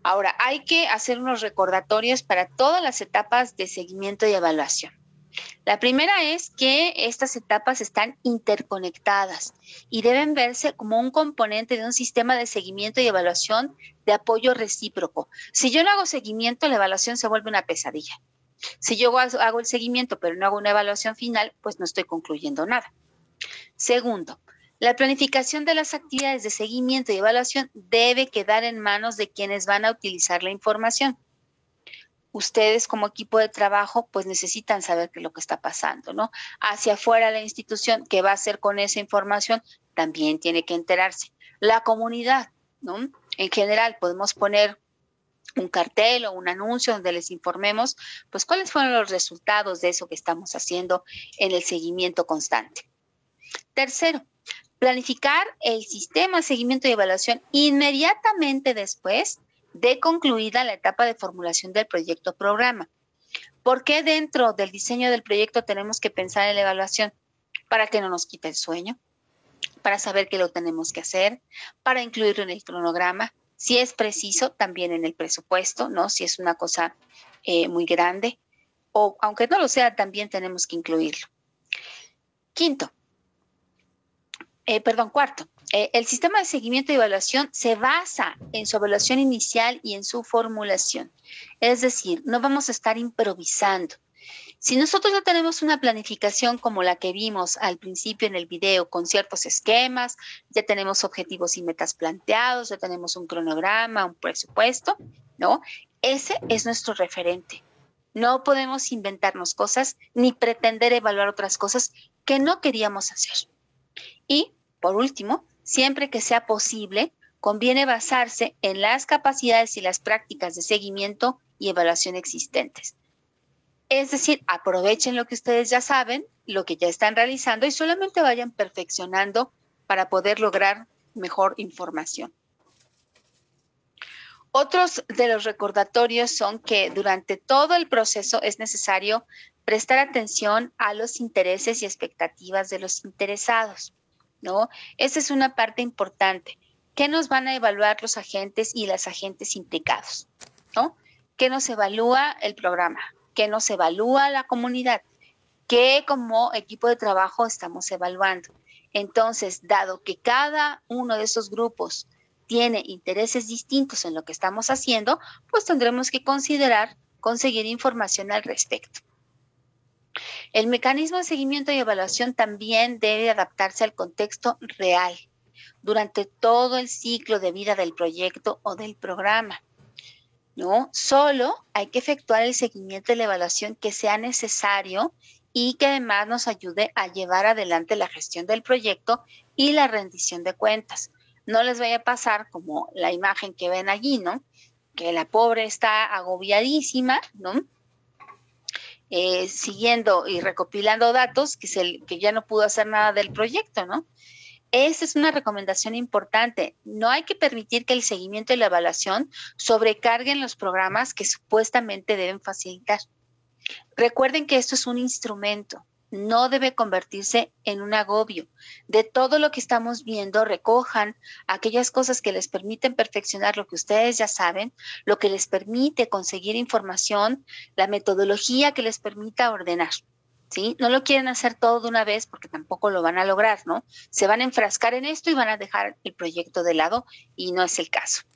Ahora, hay que hacer unos recordatorios para todas las etapas de seguimiento y evaluación. La primera es que estas etapas están interconectadas y deben verse como un componente de un sistema de seguimiento y evaluación de apoyo recíproco. Si yo no hago seguimiento, la evaluación se vuelve una pesadilla. Si yo hago el seguimiento, pero no hago una evaluación final, pues no estoy concluyendo nada. Segundo, la planificación de las actividades de seguimiento y evaluación debe quedar en manos de quienes van a utilizar la información. Ustedes como equipo de trabajo pues necesitan saber qué es lo que está pasando, ¿no? Hacia afuera la institución, ¿qué va a hacer con esa información? También tiene que enterarse. La comunidad, ¿no? En general podemos poner un cartel o un anuncio donde les informemos pues cuáles fueron los resultados de eso que estamos haciendo en el seguimiento constante. Tercero, planificar el sistema de seguimiento y evaluación inmediatamente después de concluida la etapa de formulación del proyecto o programa. ¿Por qué dentro del diseño del proyecto tenemos que pensar en la evaluación? Para que no nos quite el sueño, para saber qué lo tenemos que hacer, para incluirlo en el cronograma, si es preciso, también en el presupuesto, ¿no? Si es una cosa muy grande, o aunque no lo sea, también tenemos que incluirlo. Cuarto, el sistema de seguimiento y evaluación se basa en su evaluación inicial y en su formulación. Es decir, no vamos a estar improvisando. Si nosotros ya tenemos una planificación como la que vimos al principio en el video, con ciertos esquemas, ya tenemos objetivos y metas planteados, ya tenemos un cronograma, un presupuesto, ¿no? Ese es nuestro referente. No podemos inventarnos cosas ni pretender evaluar otras cosas que no queríamos hacer. Y, por último, siempre que sea posible, conviene basarse en las capacidades y las prácticas de seguimiento y evaluación existentes. Es decir, aprovechen lo que ustedes ya saben, lo que ya están realizando y solamente vayan perfeccionando para poder lograr mejor información. Otros de los recordatorios son que durante todo el proceso es necesario prestar atención a los intereses y expectativas de los interesados, ¿no? Esa es una parte importante. ¿Qué nos van a evaluar los agentes y las agentes implicados? ¿No? ¿Qué nos evalúa el programa? ¿Qué nos evalúa la comunidad? ¿Qué como equipo de trabajo estamos evaluando? Entonces, dado que cada uno de esos grupos tiene intereses distintos en lo que estamos haciendo, pues tendremos que considerar conseguir información al respecto. El mecanismo de seguimiento y evaluación también debe adaptarse al contexto real durante todo el ciclo de vida del proyecto o del programa. ¿No? Solo hay que efectuar el seguimiento y la evaluación que sea necesario y que además nos ayude a llevar adelante la gestión del proyecto y la rendición de cuentas. No les vaya a pasar como la imagen que ven allí, ¿no? Que la pobre está agobiadísima, ¿no? Siguiendo y recopilando datos que ya no pudo hacer nada del proyecto, ¿no? Esa es una recomendación importante. No hay que permitir que el seguimiento y la evaluación sobrecarguen los programas que supuestamente deben facilitar. Recuerden que esto es un instrumento, no debe convertirse en un agobio. De todo lo que estamos viendo, recojan aquellas cosas que les permiten perfeccionar lo que ustedes ya saben, lo que les permite conseguir información, la metodología que les permita ordenar. ¿Sí? No lo quieren hacer todo de una vez porque tampoco lo van a lograr, ¿no? Se van a enfrascar en esto y van a dejar el proyecto de lado y no es el caso.